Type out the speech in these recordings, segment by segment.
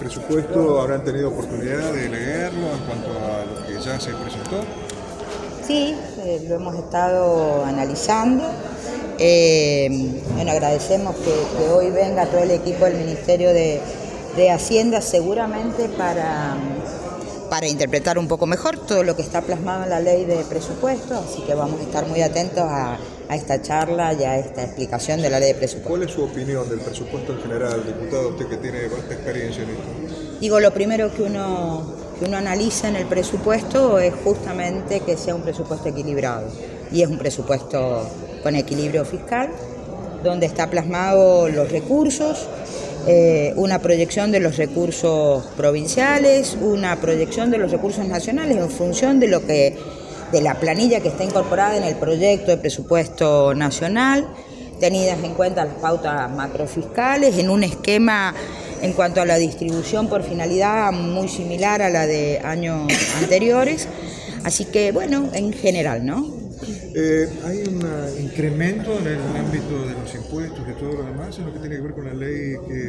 presupuesto, ¿habrán tenido oportunidad de leerlo en cuanto a lo que ya se presentó? Sí, lo hemos estado analizando. Bueno, agradecemos que hoy venga todo el equipo del Ministerio de Hacienda, seguramente para interpretar un poco mejor todo lo que está plasmado en la ley de presupuesto, así que vamos a estar muy atentos a esta charla y a esta explicación de la ley de presupuesto. ¿Cuál es su opinión del presupuesto en general, diputado, usted que tiene vasta experiencia en esto? Digo, lo primero que uno analiza en el presupuesto es justamente que sea un presupuesto equilibrado, y es un presupuesto con equilibrio fiscal, donde está plasmado los recursos, una proyección de los recursos provinciales, una proyección de los recursos nacionales en función de la planilla que está incorporada en el proyecto de presupuesto nacional, tenidas en cuenta las pautas macrofiscales, en un esquema en cuanto a la distribución por finalidad muy similar a la de años anteriores. Así que, bueno, en general, ¿no? ¿Hay un incremento en el ámbito de los impuestos y todo lo demás en lo que tiene que ver con la ley que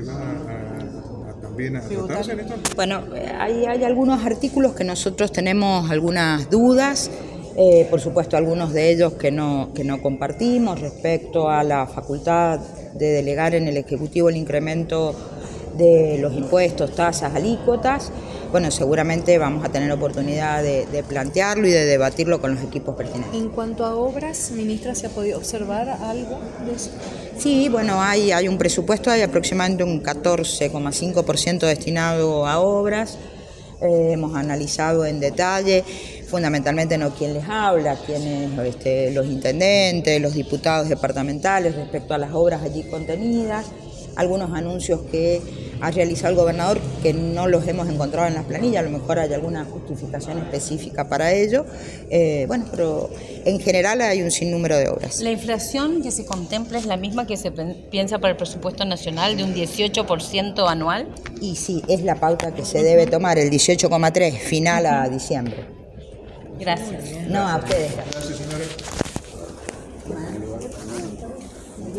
va también a tratarse en esto? Bueno, hay algunos artículos que nosotros tenemos algunas dudas. Por supuesto, algunos de ellos que no compartimos respecto a la facultad de delegar en el Ejecutivo el incremento de los impuestos, tasas, alícuotas. Bueno, seguramente vamos a tener oportunidad de plantearlo y de debatirlo con los equipos pertinentes. En cuanto a obras, ministra, ¿se ha podido observar algo de eso? Sí, bueno, hay un presupuesto, hay aproximadamente un 14,5% destinado a obras. Hemos analizado en detalle, fundamentalmente no quién les habla, quiénes, los intendentes, los diputados departamentales respecto a las obras allí contenidas, algunos anuncios que ha realizado el gobernador que no los hemos encontrado en las planillas, a lo mejor hay alguna justificación específica para ello, bueno, pero en general hay un sinnúmero de obras. ¿La inflación que se contempla es la misma que se piensa para el presupuesto nacional de un 18% anual? Y sí, es la pauta que se debe tomar, el 18,3 final a diciembre. Gracias. No, a ustedes. Gracias.